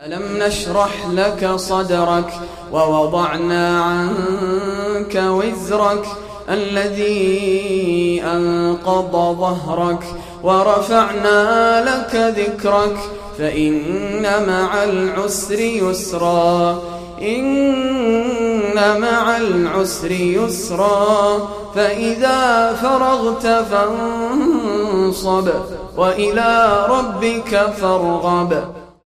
ألم نشرح لك صدرك ووضعنا عنك وزرك الذي أنقض ظهرك ورفعنا لك ذكرك فإن مع العسر يسرا إن مع العسر يسرا فإذا فرغت فانصب وإلى ربك فارغب.